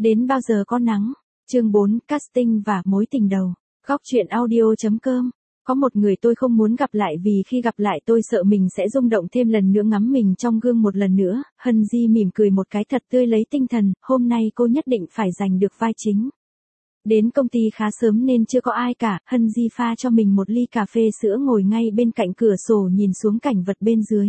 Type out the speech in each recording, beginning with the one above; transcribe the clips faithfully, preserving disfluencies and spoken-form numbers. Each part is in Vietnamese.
Đến bao giờ có nắng? Chương bốn, casting và mối tình đầu. Góc truyện audio.com. Có một người tôi không muốn gặp lại vì khi gặp lại tôi sợ mình sẽ rung động thêm lần nữa ngắm mình trong gương một lần nữa. Hân Di mỉm cười một cái thật tươi lấy tinh thần, hôm nay cô nhất định phải giành được vai chính. Đến công ty khá sớm nên chưa có ai cả, Hân Di pha cho mình một ly cà phê sữa ngồi ngay bên cạnh cửa sổ nhìn xuống cảnh vật bên dưới.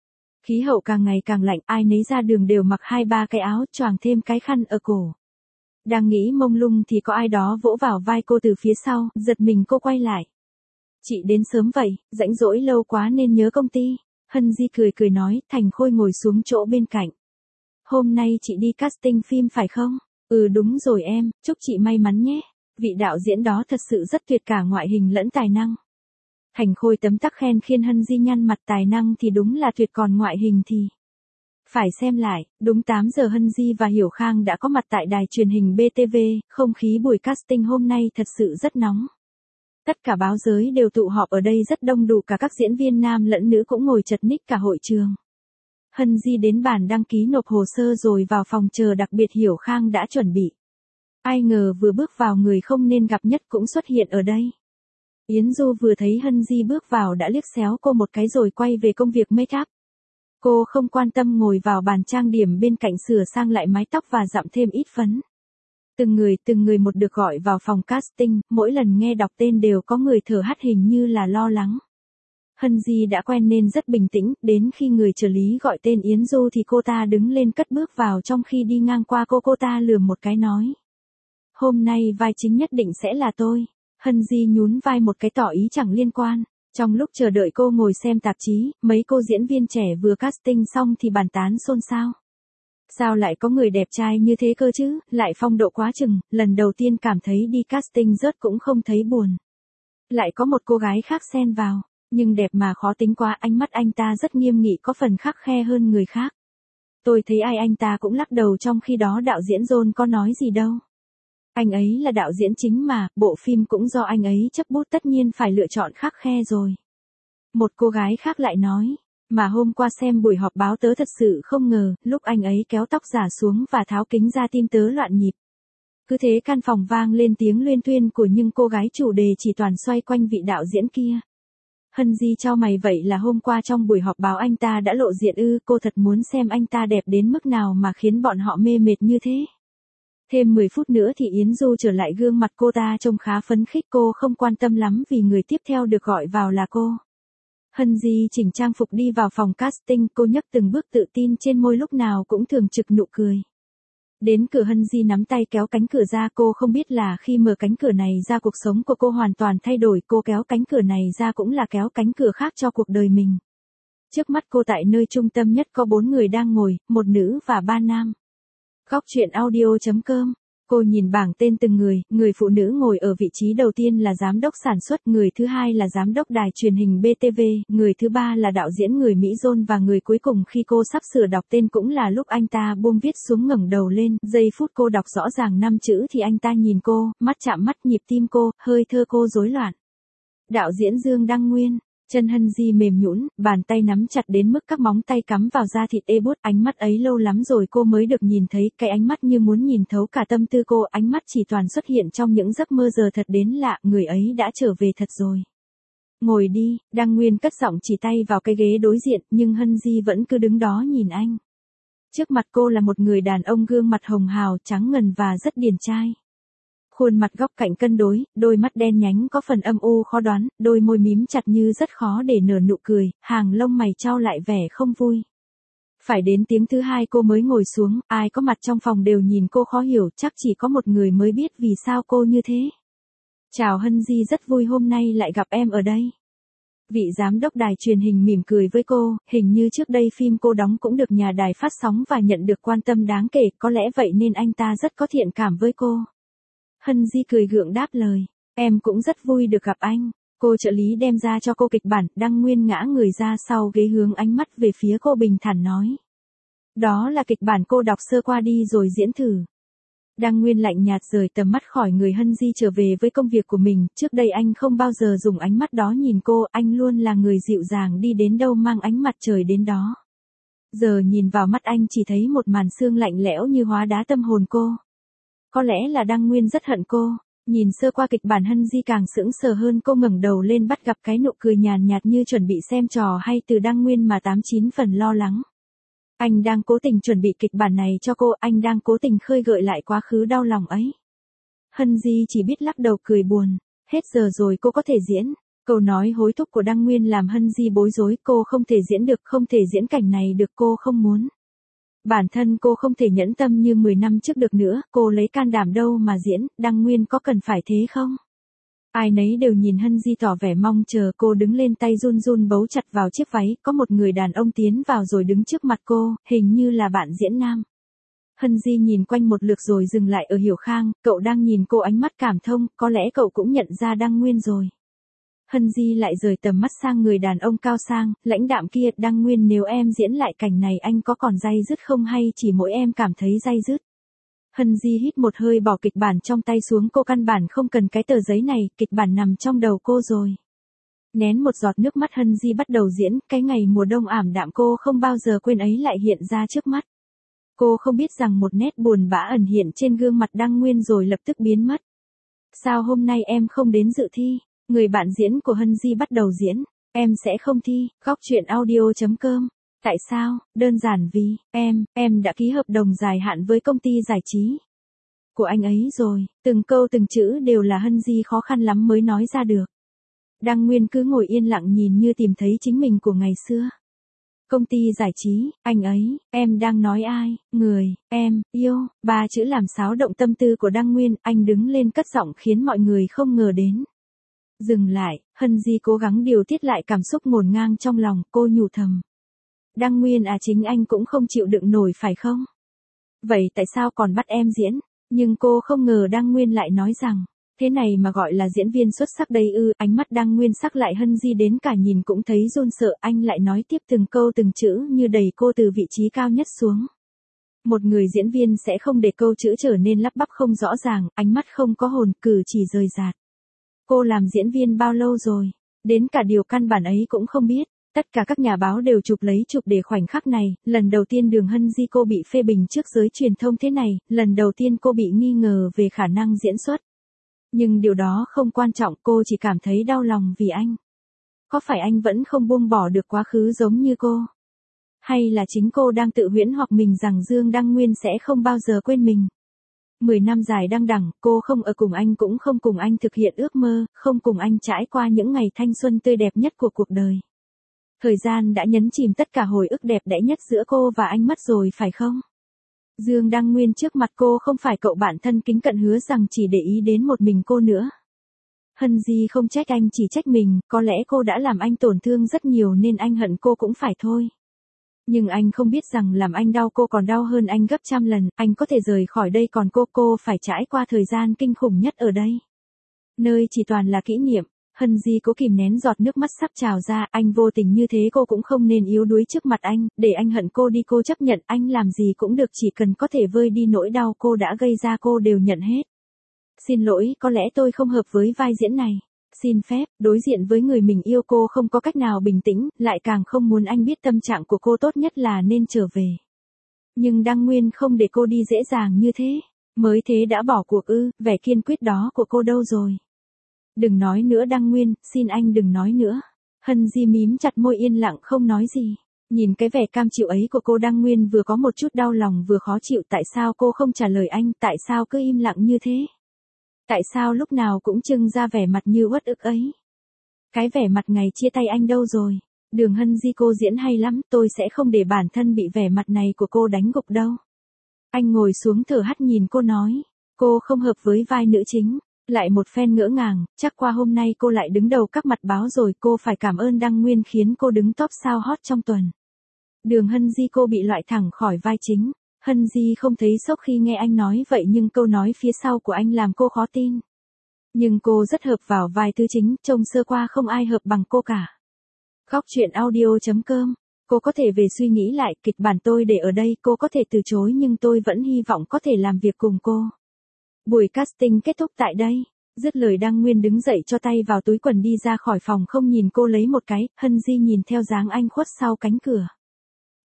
Khí hậu càng ngày càng lạnh, ai nấy ra đường đều mặc hai ba cái áo choàng thêm cái khăn ở cổ. Đang nghĩ mông lung thì có ai đó vỗ vào vai cô từ phía sau, giật mình cô quay lại. Chị đến sớm vậy, rãnh rỗi lâu quá nên nhớ công ty. Hân Di cười cười nói, Thành Khôi ngồi xuống chỗ bên cạnh. Hôm nay chị đi casting phim phải không? Ừ đúng rồi em, chúc chị may mắn nhé. Vị đạo diễn đó thật sự rất tuyệt cả ngoại hình lẫn tài năng. Thành Khôi tấm tắc khen khiến Hân Di nhăn mặt, tài năng thì đúng là tuyệt còn ngoại hình thì... Phải xem lại, đúng tám giờ Hân Di và Hiểu Khang đã có mặt tại đài truyền hình bê tê vê, không khí buổi casting hôm nay thật sự rất nóng. Tất cả báo giới đều tụ họp ở đây rất đông đủ, cả các diễn viên nam lẫn nữ cũng ngồi chật ních cả hội trường. Hân Di đến bàn đăng ký nộp hồ sơ rồi vào phòng chờ đặc biệt Hiểu Khang đã chuẩn bị. Ai ngờ vừa bước vào người không nên gặp nhất cũng xuất hiện ở đây. Yến Du vừa thấy Hân Di bước vào đã liếc xéo cô một cái rồi quay về công việc make up. Cô không quan tâm ngồi vào bàn trang điểm bên cạnh sửa sang lại mái tóc và dặm thêm ít phấn. Từng người từng người một được gọi vào phòng casting, mỗi lần nghe đọc tên đều có người thở hắt hình như là lo lắng. Hân Di đã quen nên rất bình tĩnh, đến khi người trợ lý gọi tên Yến Du thì cô ta đứng lên cất bước vào, trong khi đi ngang qua cô cô ta lườm một cái nói. Hôm nay vai chính nhất định sẽ là tôi. Hân Di nhún vai một cái tỏ ý chẳng liên quan. Trong lúc chờ đợi cô ngồi xem tạp chí, mấy cô diễn viên trẻ vừa casting xong thì bàn tán xôn xao. Sao lại có người đẹp trai như thế cơ chứ, lại phong độ quá chừng, lần đầu tiên cảm thấy đi casting rớt cũng không thấy buồn. Lại có một cô gái khác xen vào, nhưng đẹp mà khó tính quá, ánh mắt anh ta rất nghiêm nghị, có phần khắt khe hơn người khác. Tôi thấy ai anh ta cũng lắc đầu, trong khi đó đạo diễn John có nói gì đâu. Anh ấy là đạo diễn chính mà, bộ phim cũng do anh ấy chấp bút, tất nhiên phải lựa chọn khắt khe rồi. Một cô gái khác lại nói, mà hôm qua xem buổi họp báo tớ thật sự không ngờ, lúc anh ấy kéo tóc giả xuống và tháo kính ra tim tớ loạn nhịp. Cứ thế căn phòng vang lên tiếng luyên thuyên của những cô gái, chủ đề chỉ toàn xoay quanh vị đạo diễn kia. Hân Di chau mày, vậy là hôm qua trong buổi họp báo anh ta đã lộ diện ư? Cô thật muốn xem anh ta đẹp đến mức nào mà khiến bọn họ mê mệt như thế. Thêm mười phút nữa thì Yến Du trở lại, gương mặt cô ta trông khá phấn khích, cô không quan tâm lắm vì người tiếp theo được gọi vào là cô. Hân Di chỉnh trang phục đi vào phòng casting, cô nhấc từng bước tự tin, trên môi lúc nào cũng thường trực nụ cười. Đến cửa Hân Di nắm tay kéo cánh cửa ra, cô không biết là khi mở cánh cửa này ra cuộc sống của cô hoàn toàn thay đổi, cô kéo cánh cửa này ra cũng là kéo cánh cửa khác cho cuộc đời mình. Trước mắt cô tại nơi trung tâm nhất có bốn người đang ngồi, một nữ và ba nam. Góc truyện audio.com. Cô nhìn bảng tên từng người, người phụ nữ ngồi ở vị trí đầu tiên là giám đốc sản xuất, người thứ hai là giám đốc đài truyền hình bê tê vê, người thứ ba là đạo diễn người Mỹ John, và người cuối cùng khi cô sắp sửa đọc tên cũng là lúc anh ta buông viết xuống, ngẩng đầu lên, giây phút cô đọc rõ ràng năm chữ thì anh ta nhìn cô, mắt chạm mắt, nhịp tim cô, hơi thở cô rối loạn. Đạo diễn Dương Đăng Nguyên. Chân Hân Di mềm nhũn, bàn tay nắm chặt đến mức các móng tay cắm vào da thịt ê buốt, ánh mắt ấy lâu lắm rồi cô mới được nhìn thấy, cái ánh mắt như muốn nhìn thấu cả tâm tư cô, ánh mắt chỉ toàn xuất hiện trong những giấc mơ, giờ thật đến lạ, người ấy đã trở về thật rồi. Ngồi đi, Đăng Nguyên cất giọng chỉ tay vào cái ghế đối diện, nhưng Hân Di vẫn cứ đứng đó nhìn anh. Trước mặt cô là một người đàn ông gương mặt hồng hào, trắng ngần và rất điển trai. Khuôn mặt góc cạnh cân đối, đôi mắt đen nhánh có phần âm u khó đoán, đôi môi mím chặt như rất khó để nở nụ cười, hàng lông mày chau lại vẻ không vui. Phải đến tiếng thứ hai cô mới ngồi xuống, ai có mặt trong phòng đều nhìn cô khó hiểu, chắc chỉ có một người mới biết vì sao cô như thế. Chào Hân Di, rất vui hôm nay lại gặp em ở đây. Vị giám đốc đài truyền hình mỉm cười với cô, hình như trước đây phim cô đóng cũng được nhà đài phát sóng và nhận được quan tâm đáng kể, có lẽ vậy nên anh ta rất có thiện cảm với cô. Hân Di cười gượng đáp lời, em cũng rất vui được gặp anh. Cô trợ lý đem ra cho cô kịch bản, Đăng Nguyên ngã người ra sau ghế hướng ánh mắt về phía cô bình thản nói. Đó là kịch bản, cô đọc sơ qua đi rồi diễn thử. Đăng Nguyên lạnh nhạt rời tầm mắt khỏi người Hân Di, trở về với công việc của mình, trước đây anh không bao giờ dùng ánh mắt đó nhìn cô, anh luôn là người dịu dàng, đi đến đâu mang ánh mặt trời đến đó. Giờ nhìn vào mắt anh chỉ thấy một màn sương lạnh lẽo như hóa đá tâm hồn cô. có lẽ là Đăng Nguyên rất hận cô. Nhìn sơ qua kịch bản Hân Di càng sững sờ hơn, cô ngẩng đầu lên bắt gặp cái nụ cười nhàn nhạt như chuẩn bị xem trò hay từ Đăng Nguyên mà tám chín phần lo lắng. Anh đang cố tình chuẩn bị kịch bản này cho cô, anh đang cố tình khơi gợi lại quá khứ đau lòng ấy. Hân Di chỉ biết lắc đầu cười buồn, hết giờ rồi cô có thể diễn. Câu nói hối thúc của Đăng Nguyên làm Hân Di bối rối, cô không thể diễn được, không thể diễn cảnh này được, cô không muốn. Bản thân cô không thể nhẫn tâm như mười năm trước được nữa, cô lấy can đảm đâu mà diễn, Đăng Nguyên có cần phải thế không? Ai nấy đều nhìn Hân Di tỏ vẻ mong chờ, cô đứng lên tay run run bấu chặt vào chiếc váy, có một người đàn ông tiến vào rồi đứng trước mặt cô, hình như là bạn diễn nam. Hân Di nhìn quanh một lượt rồi dừng lại ở Hiểu Khang, cậu đang nhìn cô ánh mắt cảm thông, có lẽ cậu cũng nhận ra Đăng Nguyên rồi. Hân Di lại rời tầm mắt sang người đàn ông cao sang, lãnh đạm kia, Đăng Nguyên nếu em diễn lại cảnh này anh có còn day dứt không hay chỉ mỗi em cảm thấy day dứt. Hân Di hít một hơi bỏ kịch bản trong tay xuống, cô căn bản không cần cái tờ giấy này, kịch bản nằm trong đầu cô rồi. Nén một giọt nước mắt Hân Di bắt đầu diễn, cái ngày mùa đông ảm đạm cô không bao giờ quên ấy lại hiện ra trước mắt. Cô không biết rằng một nét buồn bã ẩn hiện trên gương mặt Đăng Nguyên rồi lập tức biến mất. Sao hôm nay em không đến dự thi? Người bạn diễn của Hân Di bắt đầu diễn, em sẽ không thi, góc truyện audio chấm com. Tại sao? Đơn giản vì, em, em đã ký hợp đồng dài hạn với công ty giải trí của anh ấy rồi, từng câu từng chữ đều là Hân Di khó khăn lắm mới nói ra được. Đăng Nguyên cứ ngồi yên lặng nhìn như tìm thấy chính mình của ngày xưa. Công ty giải trí, anh ấy, em đang nói ai, người, em, yêu, ba chữ làm xáo động tâm tư của Đăng Nguyên, anh đứng lên cất giọng khiến mọi người không ngờ đến. Dừng lại, Hân Di cố gắng điều tiết lại cảm xúc ngổn ngang trong lòng, cô nhủ thầm. Đăng Nguyên à, chính anh cũng không chịu đựng nổi phải không? Vậy tại sao còn bắt em diễn? Nhưng cô không ngờ Đăng Nguyên lại nói rằng, thế này mà gọi là diễn viên xuất sắc đây ư, ánh mắt Đăng Nguyên sắc lại Hân Di đến cả nhìn cũng thấy run sợ, anh lại nói tiếp từng câu từng chữ như đẩy cô từ vị trí cao nhất xuống. Một người diễn viên sẽ không để câu chữ trở nên lắp bắp không rõ ràng, ánh mắt không có hồn, cử chỉ rời rạc. Cô làm diễn viên bao lâu rồi? Đến cả điều căn bản ấy cũng không biết. Tất cả các nhà báo đều chụp lấy chụp để khoảnh khắc này, lần đầu tiên Đường Hân Di cô bị phê bình trước giới truyền thông thế này, lần đầu tiên cô bị nghi ngờ về khả năng diễn xuất. Nhưng điều đó không quan trọng, cô chỉ cảm thấy đau lòng vì anh. Có phải anh vẫn không buông bỏ được quá khứ giống như cô? Hay là chính cô đang tự huyễn hoặc mình rằng Dương Đăng Nguyên sẽ không bao giờ quên mình? Mười năm dài đăng đẳng, cô không ở cùng anh cũng không cùng anh thực hiện ước mơ, không cùng anh trải qua những ngày thanh xuân tươi đẹp nhất của cuộc đời. Thời gian đã nhấn chìm tất cả hồi ức đẹp đẽ nhất giữa cô và anh mất rồi phải không? Dương Đăng Nguyên trước mặt cô không phải cậu bạn thân kính cận hứa rằng chỉ để ý đến một mình cô nữa. Hân Di không trách anh, chỉ trách mình, có lẽ cô đã làm anh tổn thương rất nhiều nên anh hận cô cũng phải thôi. Nhưng anh không biết rằng làm anh đau cô còn đau hơn anh gấp trăm lần, anh có thể rời khỏi đây còn cô, cô phải trải qua thời gian kinh khủng nhất ở đây. Nơi chỉ toàn là kỷ niệm. Hân Di cố kìm nén giọt nước mắt sắp trào ra, anh vô tình như thế cô cũng không nên yếu đuối trước mặt anh, để anh hận cô đi, cô chấp nhận anh làm gì cũng được chỉ cần có thể vơi đi nỗi đau cô đã gây ra, cô đều nhận hết. Xin lỗi, có lẽ tôi không hợp với vai diễn này. Xin phép, đối diện với người mình yêu cô không có cách nào bình tĩnh, lại càng không muốn anh biết tâm trạng của cô, tốt nhất là nên trở về. Nhưng Đăng Nguyên không để cô đi dễ dàng như thế, mới thế đã bỏ cuộc ư, vẻ kiên quyết đó của cô đâu rồi? Đừng nói nữa Đăng Nguyên, xin anh đừng nói nữa. Hân Di mím chặt môi yên lặng không nói gì. Nhìn cái vẻ cam chịu ấy của cô, Đăng Nguyên vừa có một chút đau lòng vừa khó chịu, tại sao cô không trả lời anh, tại sao cứ im lặng như thế? Tại sao lúc nào cũng trưng ra vẻ mặt như uất ức ấy? Cái vẻ mặt ngày chia tay anh đâu rồi? Đường Hân Di cô diễn hay lắm, tôi sẽ không để bản thân bị vẻ mặt này của cô đánh gục đâu. Anh ngồi xuống thở hắt nhìn cô nói, cô không hợp với vai nữ chính. Lại một phen ngỡ ngàng, chắc qua hôm nay cô lại đứng đầu các mặt báo rồi, cô phải cảm ơn Đăng Nguyên khiến cô đứng top sao hot trong tuần. Đường Hân Di cô bị loại thẳng khỏi vai chính. Hân Di không thấy sốc khi nghe anh nói vậy, nhưng câu nói phía sau của anh làm cô khó tin. Nhưng cô rất hợp vào vai thứ chính, trông sơ qua không ai hợp bằng cô cả. Góc truyện audio chấm com. Cô có thể về suy nghĩ lại, kịch bản tôi để ở đây, cô có thể từ chối nhưng tôi vẫn hy vọng có thể làm việc cùng cô. Buổi casting kết thúc tại đây. Dứt lời Đăng Nguyên đứng dậy cho tay vào túi quần đi ra khỏi phòng không nhìn cô lấy một cái, Hân Di nhìn theo dáng anh khuất sau cánh cửa.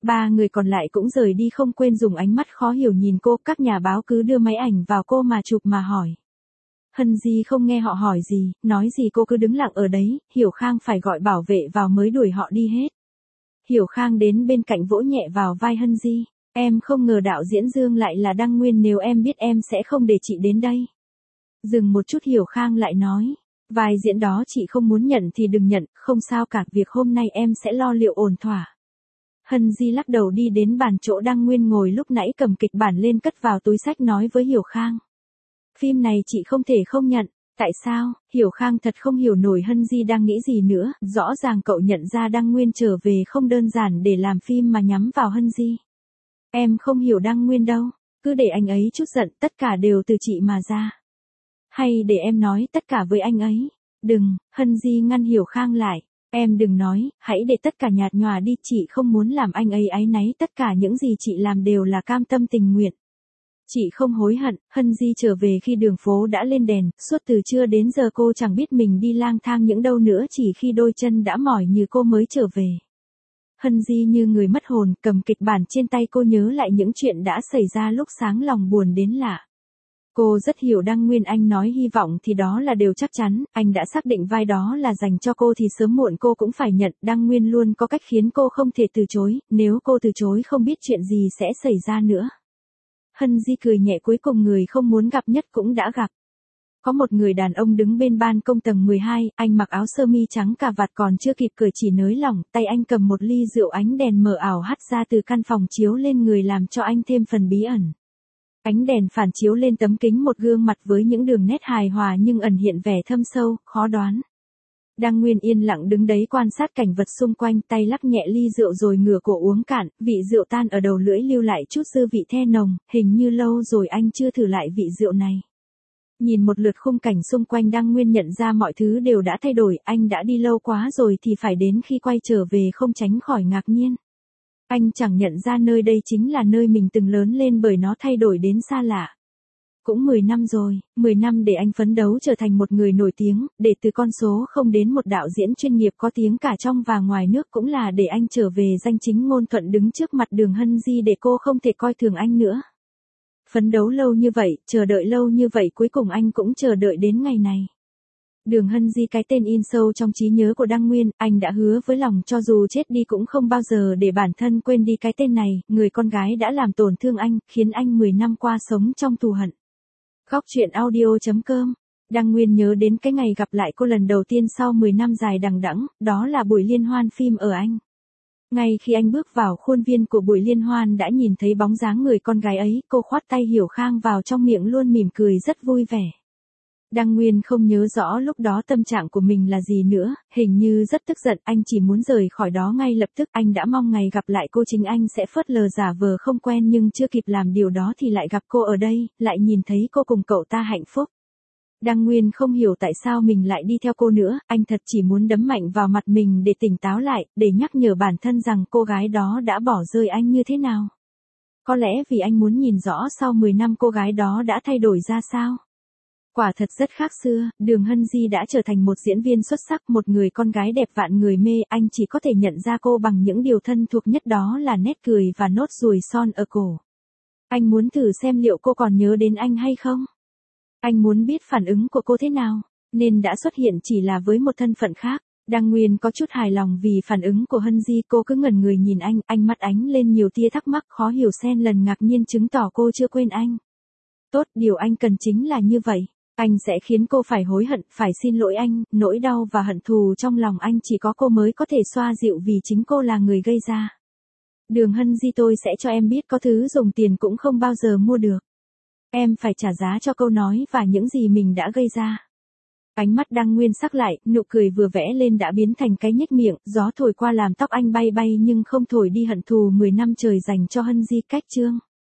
Ba người còn lại cũng rời đi không quên dùng ánh mắt khó hiểu nhìn cô, các nhà báo cứ đưa máy ảnh vào cô mà chụp mà hỏi. Hân Di không nghe họ hỏi gì, nói gì cô cứ đứng lặng ở đấy, Hiểu Khang phải gọi bảo vệ vào mới đuổi họ đi hết. Hiểu Khang đến bên cạnh vỗ nhẹ vào vai Hân Di, em không ngờ đạo diễn Dương lại là Đăng Nguyên, nếu em biết em sẽ không để chị đến đây. Dừng một chút Hiểu Khang lại nói, vai diễn đó chị không muốn nhận thì đừng nhận, không sao cả, việc hôm nay em sẽ lo liệu ổn thỏa. Hân Di lắc đầu đi đến bàn chỗ Đăng Nguyên ngồi lúc nãy, cầm kịch bản lên cất vào túi xách nói với Hiểu Khang. Phim này chị không thể không nhận. Tại sao? Hiểu Khang thật không hiểu nổi Hân Di đang nghĩ gì nữa, rõ ràng cậu nhận ra Đăng Nguyên trở về không đơn giản để làm phim mà nhắm vào Hân Di. Em không hiểu Đăng Nguyên đâu, cứ để anh ấy chút giận, tất cả đều từ chị mà ra. Hay để em nói tất cả với anh ấy. Đừng, Hân Di ngăn Hiểu Khang lại. Em đừng nói, hãy để tất cả nhạt nhòa đi, chị không muốn làm anh ấy áy náy, tất cả những gì chị làm đều là cam tâm tình nguyện. Chị không hối hận. Hân Di trở về khi đường phố đã lên đèn, suốt từ trưa đến giờ cô chẳng biết mình đi lang thang những đâu nữa, chỉ khi đôi chân đã mỏi như cô mới trở về. Hân Di như người mất hồn, cầm kịch bản trên tay, cô nhớ lại những chuyện đã xảy ra lúc sáng, lòng buồn đến lạ. Cô rất hiểu Đăng Nguyên, anh nói hy vọng thì đó là điều chắc chắn, anh đã xác định vai đó là dành cho cô thì sớm muộn cô cũng phải nhận. Đăng Nguyên luôn có cách khiến cô không thể từ chối, nếu cô từ chối không biết chuyện gì sẽ xảy ra nữa. Hân Di cười nhẹ, cuối cùng người không muốn gặp nhất cũng đã gặp. Có một người đàn ông đứng bên ban công tầng mười hai, anh mặc áo sơ mi trắng cà vạt, còn chưa kịp cởi chỉ nới lỏng, tay anh cầm một ly rượu, ánh đèn mờ ảo hắt ra từ căn phòng chiếu lên người làm cho anh thêm phần bí ẩn. Ánh đèn phản chiếu lên tấm kính một gương mặt với những đường nét hài hòa nhưng ẩn hiện vẻ thâm sâu, khó đoán. Đăng Nguyên yên lặng đứng đấy quan sát cảnh vật xung quanh, tay lắc nhẹ ly rượu rồi ngửa cổ uống cạn, vị rượu tan ở đầu lưỡi lưu lại chút dư vị the nồng, hình như lâu rồi anh chưa thử lại vị rượu này. Nhìn một lượt khung cảnh xung quanh, Đăng Nguyên nhận ra mọi thứ đều đã thay đổi, anh đã đi lâu quá rồi thì phải đến khi quay trở về không tránh khỏi ngạc nhiên. Anh chẳng nhận ra nơi đây chính là nơi mình từng lớn lên, bởi nó thay đổi đến xa lạ. Cũng mười năm rồi, mười năm để anh phấn đấu trở thành một người nổi tiếng, để từ con số không đến một đạo diễn chuyên nghiệp có tiếng cả trong và ngoài nước, cũng là để anh trở về danh chính ngôn thuận đứng trước mặt Đường Hân Di để cô không thể coi thường anh nữa. Phấn đấu lâu như vậy, chờ đợi lâu như vậy, cuối cùng anh cũng chờ đợi đến ngày này. Đường Hân Di, cái tên in sâu trong trí nhớ của Đăng Nguyên, anh đã hứa với lòng cho dù chết đi cũng không bao giờ để bản thân quên đi cái tên này, người con gái đã làm tổn thương anh, khiến anh mười năm qua sống trong thù hận. Góc truyện audio chấm com. Đăng Nguyên nhớ đến cái ngày gặp lại cô lần đầu tiên sau mười năm dài đằng đẵng, đó là buổi liên hoan phim ở Anh. Ngay khi anh bước vào khuôn viên của buổi liên hoan đã nhìn thấy bóng dáng người con gái ấy, cô khoát tay Hiểu Khang vào trong, miệng luôn mỉm cười rất vui vẻ. Đăng Nguyên không nhớ rõ lúc đó tâm trạng của mình là gì nữa, hình như rất tức giận, anh chỉ muốn rời khỏi đó ngay lập tức, anh đã mong ngày gặp lại cô, chính anh sẽ phớt lờ giả vờ không quen, nhưng chưa kịp làm điều đó thì lại gặp cô ở đây, lại nhìn thấy cô cùng cậu ta hạnh phúc. Đăng Nguyên không hiểu tại sao mình lại đi theo cô nữa, anh thật chỉ muốn đấm mạnh vào mặt mình để tỉnh táo lại, để nhắc nhở bản thân rằng cô gái đó đã bỏ rơi anh như thế nào. Có lẽ vì anh muốn nhìn rõ sau mười năm cô gái đó đã thay đổi ra sao. Quả thật rất khác xưa, Đường Hân Di đã trở thành một diễn viên xuất sắc, một người con gái đẹp vạn người mê, anh chỉ có thể nhận ra cô bằng những điều thân thuộc nhất, đó là nét cười và nốt ruồi son ở cổ. Anh muốn thử xem liệu cô còn nhớ đến anh hay không. Anh muốn biết phản ứng của cô thế nào, nên đã xuất hiện chỉ là với một thân phận khác. Đăng Nguyên có chút hài lòng vì phản ứng của Hân Di, cô cứ ngẩn người nhìn anh, ánh mắt ánh lên nhiều tia thắc mắc khó hiểu xen lần ngạc nhiên, chứng tỏ cô chưa quên anh. Tốt, điều anh cần chính là như vậy. Anh sẽ khiến cô phải hối hận, phải xin lỗi anh, nỗi đau và hận thù trong lòng anh chỉ có cô mới có thể xoa dịu, vì chính cô là người gây ra. Đường Hân Di, tôi sẽ cho em biết có thứ dùng tiền cũng không bao giờ mua được. Em phải trả giá cho câu nói và những gì mình đã gây ra. Ánh mắt Đăng Nguyên sắc lại, nụ cười vừa vẽ lên đã biến thành cái nhếch miệng, gió thổi qua làm tóc anh bay bay nhưng không thổi đi hận thù mười năm trời dành cho Hân Di. Cách chương